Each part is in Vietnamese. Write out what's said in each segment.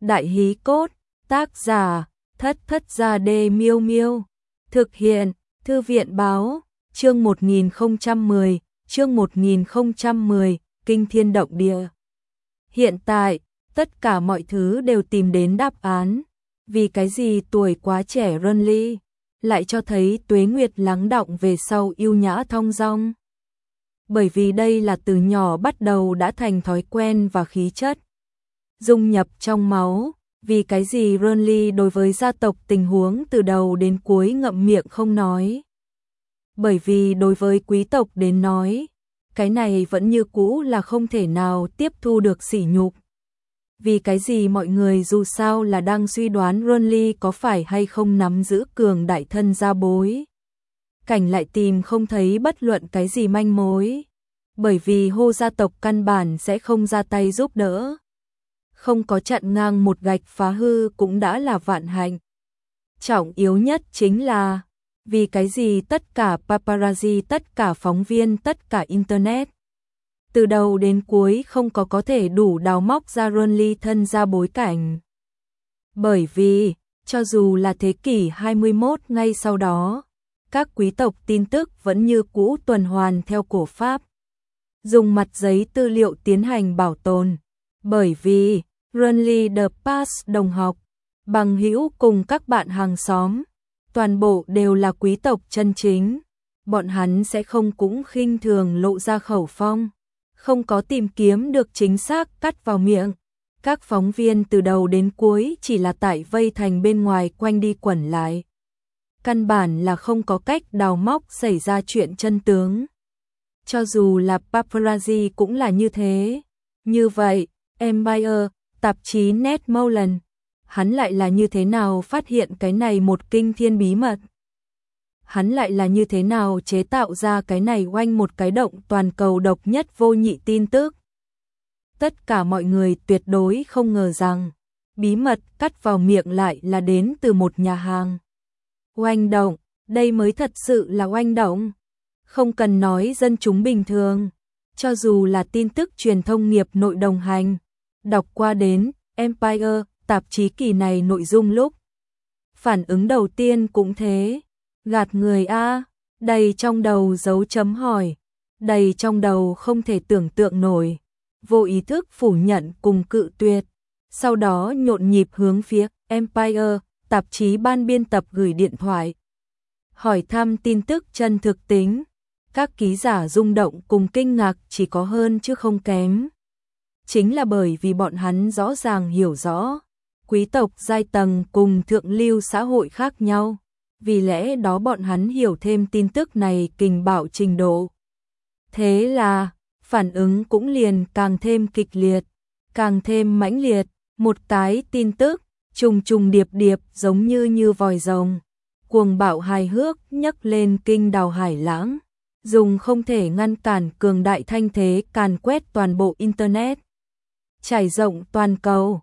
Đại hí cốt, tác giả, Thất Thất Gia Đê Miêu Miêu. Thực hiện, Thư viện báo, chương 1010, chương 1010, Kinh Thiên Động Địa. Hiện tại, tất cả mọi thứ đều tìm đến đáp án. Vì cái gì tuổi quá trẻ Renly lại cho thấy tuế nguyệt lắng đọng về sau yêu nhã thong dong? Bởi vì đây là từ nhỏ bắt đầu đã thành thói quen và khí chất dung nhập trong máu. Vì cái gì Renly đối với gia tộc tình huống từ đầu đến cuối ngậm miệng không nói? Bởi vì đối với quý tộc đến nói, cái này vẫn như cũ là không thể nào tiếp thu được sỉ nhục. Vì cái gì mọi người dù sao là đang suy đoán Renly có phải hay không nắm giữ cường đại thân gia bối. Cảnh lại tìm không thấy bất luận cái gì manh mối. Bởi vì hô gia tộc căn bản sẽ không ra tay giúp đỡ. Không có chặn ngang một gạch phá hư cũng đã là vạn hạnh. Trọng yếu nhất chính là, vì cái gì tất cả paparazzi, tất cả phóng viên, tất cả internet từ đầu đến cuối không có thể đủ đào móc ra Renly thân ra bối cảnh. Bởi vì, cho dù là thế kỷ 21 ngay sau đó, các quý tộc tin tức vẫn như cũ tuần hoàn theo cổ pháp. Dùng mặt giấy tư liệu tiến hành bảo tồn. Bởi vì, Renly the Past đồng học, bằng hữu cùng các bạn hàng xóm, toàn bộ đều là quý tộc chân chính. Bọn hắn sẽ không cũng khinh thường lộ ra khẩu phong. Không có tìm kiếm được chính xác cắt vào miệng. Các phóng viên từ đầu đến cuối chỉ là tại vây thành bên ngoài quanh đi quẩn lại. Căn bản là không có cách đào móc xảy ra chuyện chân tướng. Cho dù là paparazzi cũng là như thế. Như vậy, Empire, tạp chí Ned Molan, hắn lại là như thế nào phát hiện cái này một kinh thiên bí mật? Hắn lại là như thế nào chế tạo ra cái này oanh một cái động toàn cầu độc nhất vô nhị tin tức? Tất cả mọi người tuyệt đối không ngờ rằng, bí mật cắt vào miệng lại là đến từ một nhà hàng. Oanh động, đây mới thật sự là oanh động. Không cần nói dân chúng bình thường, cho dù là tin tức truyền thông nghiệp nội đồng hành, đọc qua đến Empire, tạp chí kỳ này nội dung lúc. Phản ứng đầu tiên cũng thế. Gạt người a, đầy trong đầu dấu chấm hỏi, đầy trong đầu không thể tưởng tượng nổi, vô ý thức phủ nhận cùng cự tuyệt, sau đó nhộn nhịp hướng phía Empire, tạp chí ban biên tập gửi điện thoại. Hỏi thăm tin tức chân thực tính, các ký giả rung động cùng kinh ngạc chỉ có hơn chứ không kém. Chính là bởi vì bọn hắn rõ ràng hiểu rõ, quý tộc giai tầng cùng thượng lưu xã hội khác nhau. Vì lẽ đó bọn hắn hiểu thêm tin tức này kình bạo trình độ. Thế là, phản ứng cũng liền càng thêm kịch liệt, càng thêm mãnh liệt, một cái tin tức, trùng trùng điệp điệp giống như vòi rồng. Cuồng bạo hài hước nhấc lên kinh đào hải lãng, dùng không thể ngăn cản cường đại thanh thế càn quét toàn bộ internet. Trải rộng toàn cầu,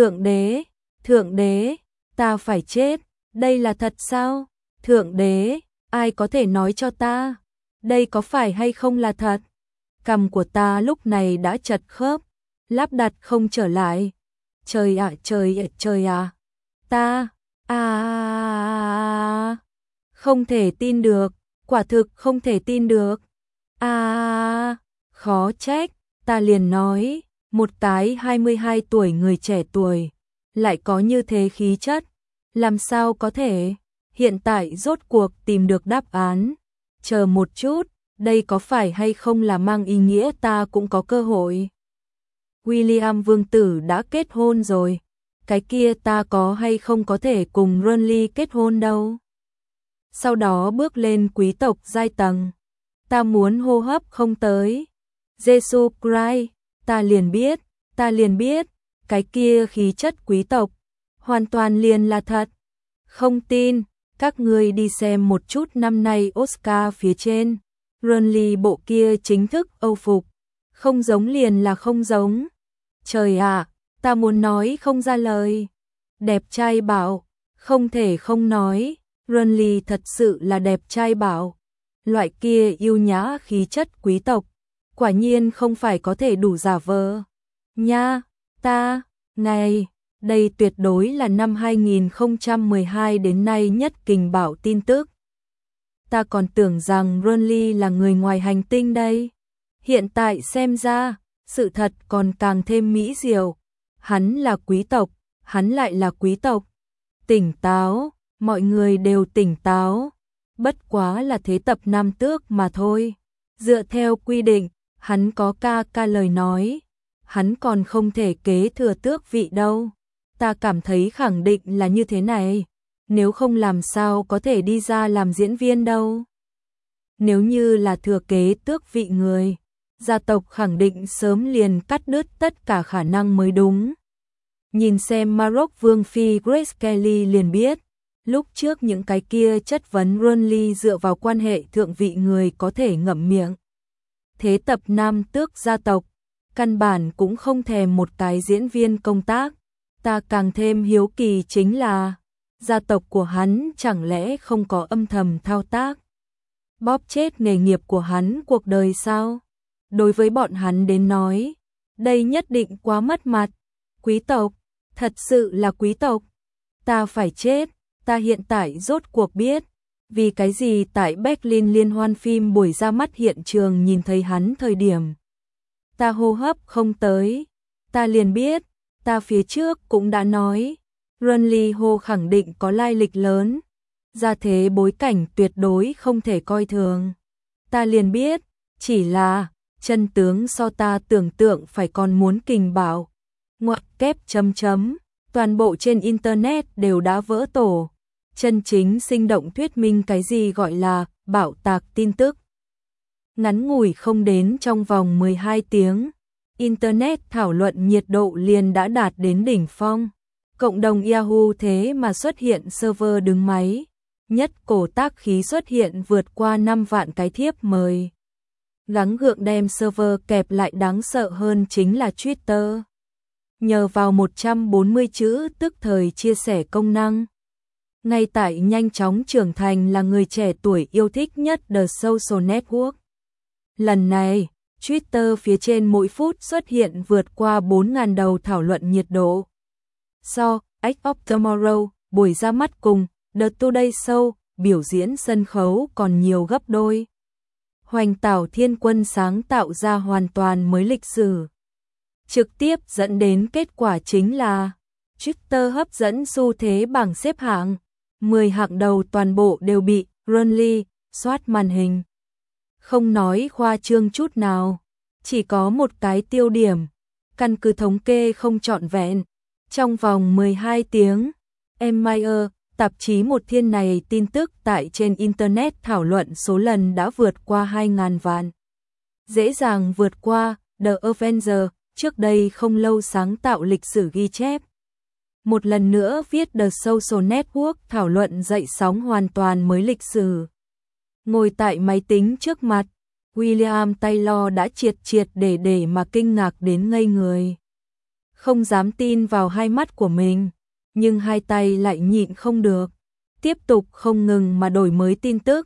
thượng đế, ta phải chết. Đây là thật sao? Thượng đế, ai có thể nói cho ta? Đây có phải hay không là thật? Cằm của ta lúc này đã chật khớp, lắp đặt không trở lại. Trời ạ, trời ạ. Ta, không thể tin được, quả thực không thể tin được. Khó trách, ta liền nói, một cái 22 tuổi người trẻ tuổi, lại có như thế khí chất. Làm sao có thể? Hiện tại rốt cuộc tìm được đáp án. Chờ một chút, đây có phải hay không là mang ý nghĩa ta cũng có cơ hội? William vương tử đã kết hôn rồi. Cái kia ta có hay không có thể cùng Renly kết hôn đâu? Sau đó bước lên quý tộc giai tầng. Ta muốn hô hấp không tới. Jesus Christ, ta liền biết, cái kia khí chất quý tộc, hoàn toàn liền là thật. Không tin, các ngươi đi xem một chút năm nay Oscar phía trên. Renly bộ kia chính thức âu phục. Không giống liền là không giống. Trời ạ, ta muốn nói không ra lời. Đẹp trai bảo, không thể không nói. Renly thật sự là đẹp trai bảo. Loại kia yêu nhã khí chất quý tộc, quả nhiên không phải có thể đủ giả vờ. Nha, ta, này, Đây tuyệt đối là năm 2012 đến nay nhất kình bạo tin tức. Ta còn tưởng rằng Renly là người ngoài hành tinh đây. Hiện tại xem ra, sự thật còn càng thêm mỹ diệu. Hắn là quý tộc, hắn lại là quý tộc. Tỉnh táo, mọi người đều tỉnh táo. Bất quá là thế tập nam tước mà thôi. Dựa theo quy định, hắn có ca lời nói. Hắn còn không thể kế thừa tước vị đâu. Ta cảm thấy khẳng định là như thế này. Nếu không làm sao có thể đi ra làm diễn viên đâu. Nếu như là thừa kế tước vị người, gia tộc khẳng định sớm liền cắt đứt tất cả khả năng mới đúng. Nhìn xem Maroc Vương Phi Grace Kelly liền biết, lúc trước những cái kia chất vấn Renly dựa vào quan hệ thượng vị người có thể ngậm miệng. Thế tập nam tước gia tộc, căn bản cũng không thèm một cái diễn viên công tác. Ta càng thêm hiếu kỳ chính là, gia tộc của hắn chẳng lẽ không có âm thầm thao tác, bóp chết nghề nghiệp của hắn cuộc đời sao? Đối với bọn hắn đến nói, đây nhất định quá mất mặt. Quý tộc, thật sự là quý tộc. Ta phải chết, ta hiện tại rốt cuộc biết, vì cái gì tại Berlin liên hoan phim buổi ra mắt hiện trường nhìn thấy hắn thời điểm. Ta hô hấp không tới, ta liền biết, ta phía trước cũng đã nói, Renly Ho khẳng định có lai lịch lớn, gia thế bối cảnh tuyệt đối không thể coi thường. Ta liền biết, chỉ là, chân tướng so ta tưởng tượng phải còn muốn kình bạo. Ngoặc kép chấm chấm, toàn bộ trên internet đều đã vỡ tổ. Chân chính sinh động thuyết minh cái gì gọi là bạo tạc tin tức. Ngắn ngủi không đến trong vòng 12 tiếng, internet thảo luận nhiệt độ liền đã đạt đến đỉnh phong. Cộng đồng Yahoo thế mà xuất hiện server đứng máy, nhất cổ tác khí xuất hiện vượt qua 5 vạn cái thiếp mời. Gắng gượng đem server kẹp lại đáng sợ hơn chính là Twitter. Nhờ vào 140 chữ tức thời chia sẻ công năng, ngay tại nhanh chóng trưởng thành là người trẻ tuổi yêu thích nhất The Social Network. Lần này, Twitter phía trên mỗi phút xuất hiện vượt qua 4.000 đầu thảo luận nhiệt độ. So, Edge of Tomorrow, buổi ra mắt cùng The Today Show, biểu diễn sân khấu còn nhiều gấp đôi. Hoành Tảo Thiên Quân sáng tạo ra hoàn toàn mới lịch sử. Trực tiếp dẫn đến kết quả chính là Twitter hấp dẫn xu thế bảng xếp hạng. 10 hạng đầu toàn bộ đều bị Renly soát màn hình. Không nói khoa trương chút nào, chỉ có một cái tiêu điểm, căn cứ thống kê không trọn vẹn. Trong vòng 12 tiếng, Empire, tạp chí một thiên này tin tức tại trên Internet thảo luận số lần đã vượt qua 2.000 vạn. Dễ dàng vượt qua The Avenger, trước đây không lâu sáng tạo lịch sử ghi chép. Một lần nữa viết The Social Network thảo luận dậy sóng hoàn toàn mới lịch sử. Ngồi tại máy tính trước mặt, William Taylor đã triệt để mà kinh ngạc đến ngây người. Không dám tin vào hai mắt của mình, nhưng hai tay lại nhịn không được. Tiếp tục không ngừng mà đổi mới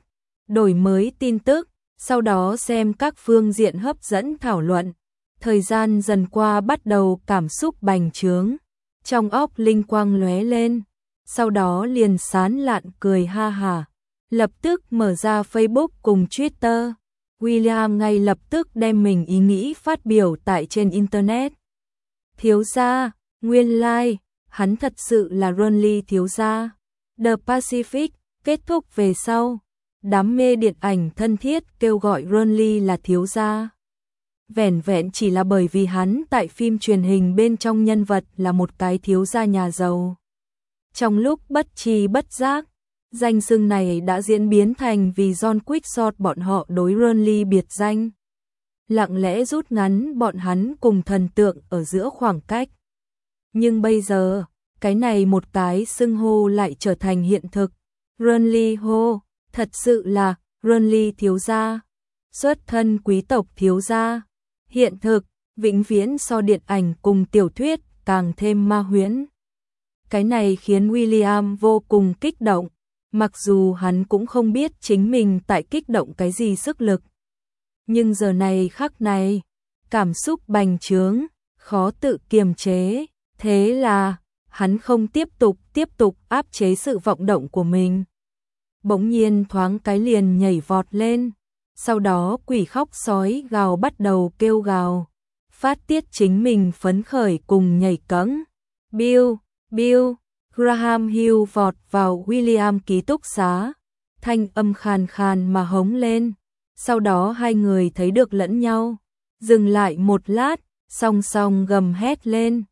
tin tức, sau đó xem các phương diện hấp dẫn thảo luận. Thời gian dần qua bắt đầu cảm xúc bành trướng, trong óc linh quang lóe lên, sau đó liền sán lạn cười ha hả. Lập tức mở ra Facebook cùng Twitter, William ngay lập tức đem mình ý nghĩ phát biểu tại trên Internet. Thiếu gia, nguyên lai, hắn thật sự là Renly thiếu gia. The Pacific, kết thúc về sau, đám mê điện ảnh thân thiết kêu gọi Renly là thiếu gia. Vẻn vẹn chỉ là bởi vì hắn tại phim truyền hình bên trong nhân vật là một cái thiếu gia nhà giàu. Trong lúc bất tri bất giác, danh xưng này đã diễn biến thành vì John Quickshot bọn họ đối Renly biệt danh. Lặng lẽ rút ngắn bọn hắn cùng thần tượng ở giữa khoảng cách. Nhưng bây giờ, cái này một cái xưng hô lại trở thành hiện thực. Renly Ho, thật sự là Renly thiếu gia, xuất thân quý tộc thiếu gia. Hiện thực, vĩnh viễn so điện ảnh cùng tiểu thuyết càng thêm ma huyễn. Cái này khiến William vô cùng kích động, mặc dù hắn cũng không biết chính mình tại kích động cái gì sức lực. Nhưng giờ này khắc này, cảm xúc bành trướng, khó tự kiềm chế, thế là hắn không tiếp tục áp chế sự vọng động của mình. Bỗng nhiên thoáng cái liền nhảy vọt lên, sau đó quỷ khóc sói gào bắt đầu kêu gào, phát tiết chính mình phấn khởi cùng nhảy cẫng. Bill, Graham Hill vọt vào William ký túc xá, thanh âm khàn khàn mà hống lên, sau đó hai người thấy được lẫn nhau, dừng lại một lát, song song gầm hét lên.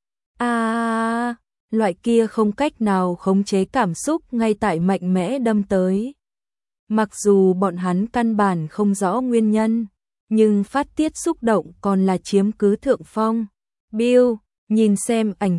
Loại kia không cách nào khống chế cảm xúc ngay tại mạnh mẽ đâm tới. Mặc dù bọn hắn căn bản không rõ nguyên nhân, nhưng phát tiết xúc động còn là chiếm cứ thượng phong. Bill, nhìn xem ảnh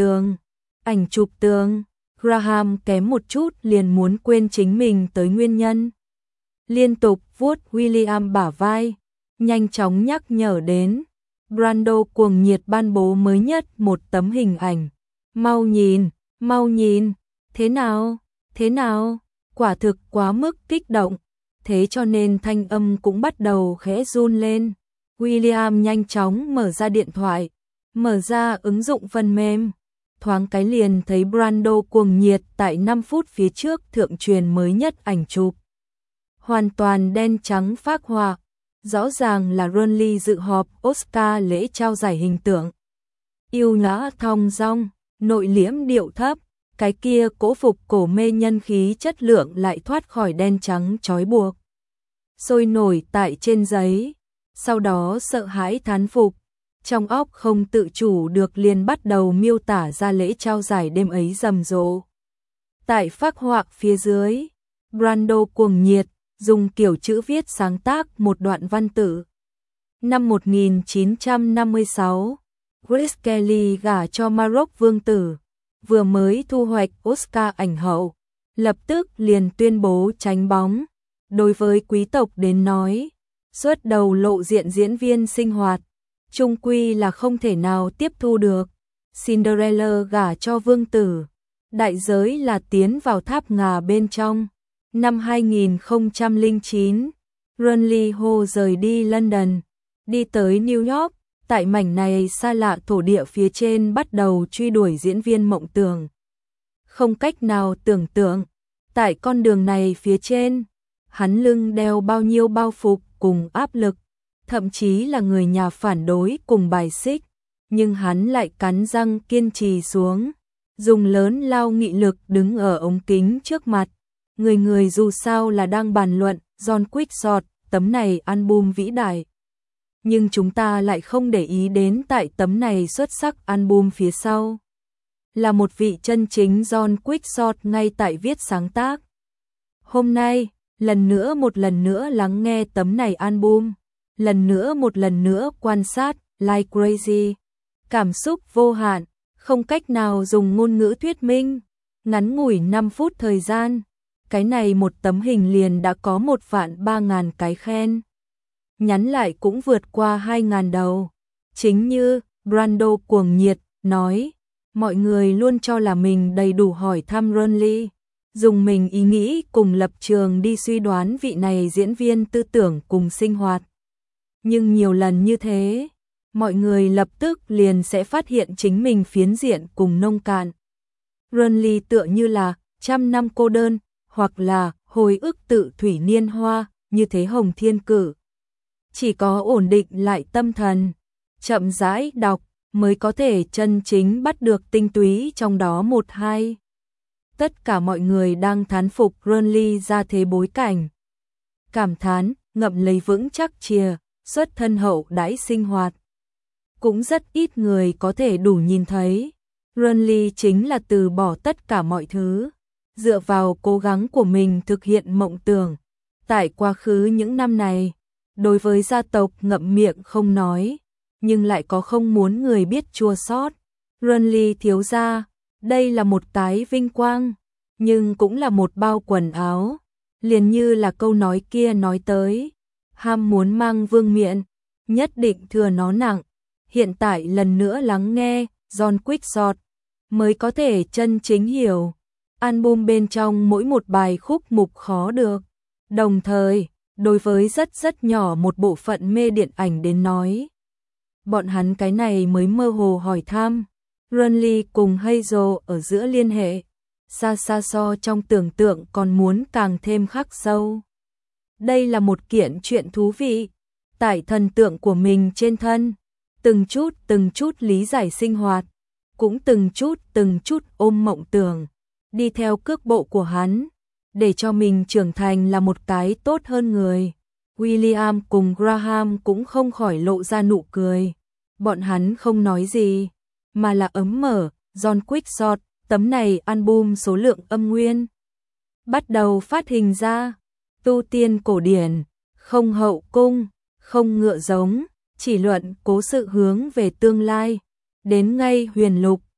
chụp tường. Graham kém một chút liền muốn quên chính mình tới nguyên nhân. Liên tục vuốt William bả vai, nhanh chóng nhắc nhở đến. Brando cuồng nhiệt ban bố mới nhất một tấm hình ảnh. Mau nhìn, thế nào, quả thực quá mức kích động, thế cho nên thanh âm cũng bắt đầu khẽ run lên. William nhanh chóng mở ra điện thoại, mở ra ứng dụng phần mềm, thoáng cái liền thấy Brando cuồng nhiệt tại 5 phút phía trước thượng truyền mới nhất ảnh chụp. Hoàn toàn đen trắng phác họa, rõ ràng là Ronly dự họp Oscar lễ trao giải hình tượng. Yêu nhã thong dong, nội liễm điệu thấp, cái kia cố phục cổ mê nhân khí chất lượng lại thoát khỏi đen trắng trói buộc. Sôi nổi tại trên giấy, sau đó sợ hãi thán phục, trong óc không tự chủ được liền bắt đầu miêu tả ra lễ trao giải đêm ấy rầm rộ. Tại phác họa phía dưới, Brando cuồng nhiệt, dùng kiểu chữ viết sáng tác một đoạn văn tự. Năm 1956, Grace Kelly gả cho Maroc vương tử, vừa mới thu hoạch Oscar ảnh hậu, lập tức liền tuyên bố tránh bóng. Đối với quý tộc đến nói, xuất đầu lộ diện diễn viên sinh hoạt, chung quy là không thể nào tiếp thu được. Cinderella gả cho vương tử, đại giới là tiến vào tháp ngà bên trong. Năm 2009, Ronly Ho rời đi London, đi tới New York, tại mảnh này xa lạ thổ địa phía trên bắt đầu truy đuổi diễn viên mộng tưởng. Không cách nào tưởng tượng, tại con đường này phía trên, hắn lưng đeo bao nhiêu bao phục cùng áp lực, thậm chí là người nhà phản đối cùng bài xích, nhưng hắn lại cắn răng kiên trì xuống, dùng lớn lao nghị lực đứng ở ống kính trước mặt. Người dù sao là đang bàn luận John Quixote, tấm này album vĩ đại. Nhưng chúng ta lại không để ý đến tại tấm này xuất sắc album phía sau. Là một vị chân chính John Quixote ngay tại viết sáng tác. Hôm nay, một lần nữa lắng nghe tấm này album, một lần nữa quan sát, like crazy. Cảm xúc vô hạn, không cách nào dùng ngôn ngữ thuyết minh. Ngắn ngủi 5 phút thời gian, cái này một tấm hình liền đã có 1.300.000 cái khen. Nhắn lại cũng vượt qua 2.000 đầu. Chính như Brando cuồng nhiệt nói, mọi người luôn cho là mình đầy đủ hỏi thăm Ronly, dùng mình ý nghĩ cùng lập trường đi suy đoán vị này diễn viên tư tưởng cùng sinh hoạt. Nhưng nhiều lần như thế, mọi người lập tức liền sẽ phát hiện chính mình phiến diện cùng nông cạn. Ronly tựa như là trăm năm cô đơn, hoặc là hồi ức tự thủy niên hoa, như thế hồng thiên cử. Chỉ có ổn định lại tâm thần, chậm rãi đọc, mới có thể chân chính bắt được tinh túy trong đó một hai. Tất cả mọi người đang thán phục Ronly ra thế bối cảnh. Cảm thán, ngậm lấy vững chắc chìa, xuất thân hậu đãi sinh hoạt. Cũng rất ít người có thể đủ nhìn thấy. Ronly chính là từ bỏ tất cả mọi thứ, dựa vào cố gắng của mình thực hiện mộng tưởng. Tại quá khứ những năm này, đối với gia tộc ngậm miệng không nói, nhưng lại có không muốn người biết chua xót. Ronly thiếu gia, đây là một cái vinh quang, nhưng cũng là một bao quần áo. Liền như là câu nói kia nói tới, ham muốn mang vương miện, nhất định thừa nó nặng. Hiện tại lần nữa lắng nghe John Quixote, mới có thể chân chính hiểu album bên trong mỗi một bài khúc mục khó được. Đồng thời, đối với rất nhỏ một bộ phận mê điện ảnh đến nói, bọn hắn cái này mới mơ hồ hỏi thăm, Renly cùng Hazel ở giữa liên hệ, xa xa so trong tưởng tượng còn muốn càng thêm khắc sâu. Đây là một kiện chuyện thú vị, tải thần tượng của mình trên thân, từng chút lý giải sinh hoạt, cũng từng chút ôm mộng tưởng, đi theo cước bộ của hắn, để cho mình trưởng thành là một cái tốt hơn người. William cùng Graham cũng không khỏi lộ ra nụ cười. Bọn hắn không nói gì, mà là ấm mở. John Quickshot, tấm này album số lượng âm nguyên bắt đầu phát hình ra, tu tiên cổ điển, không hậu cung, không ngựa giống, chỉ luận cố sự hướng về tương lai, đến ngay huyền lục,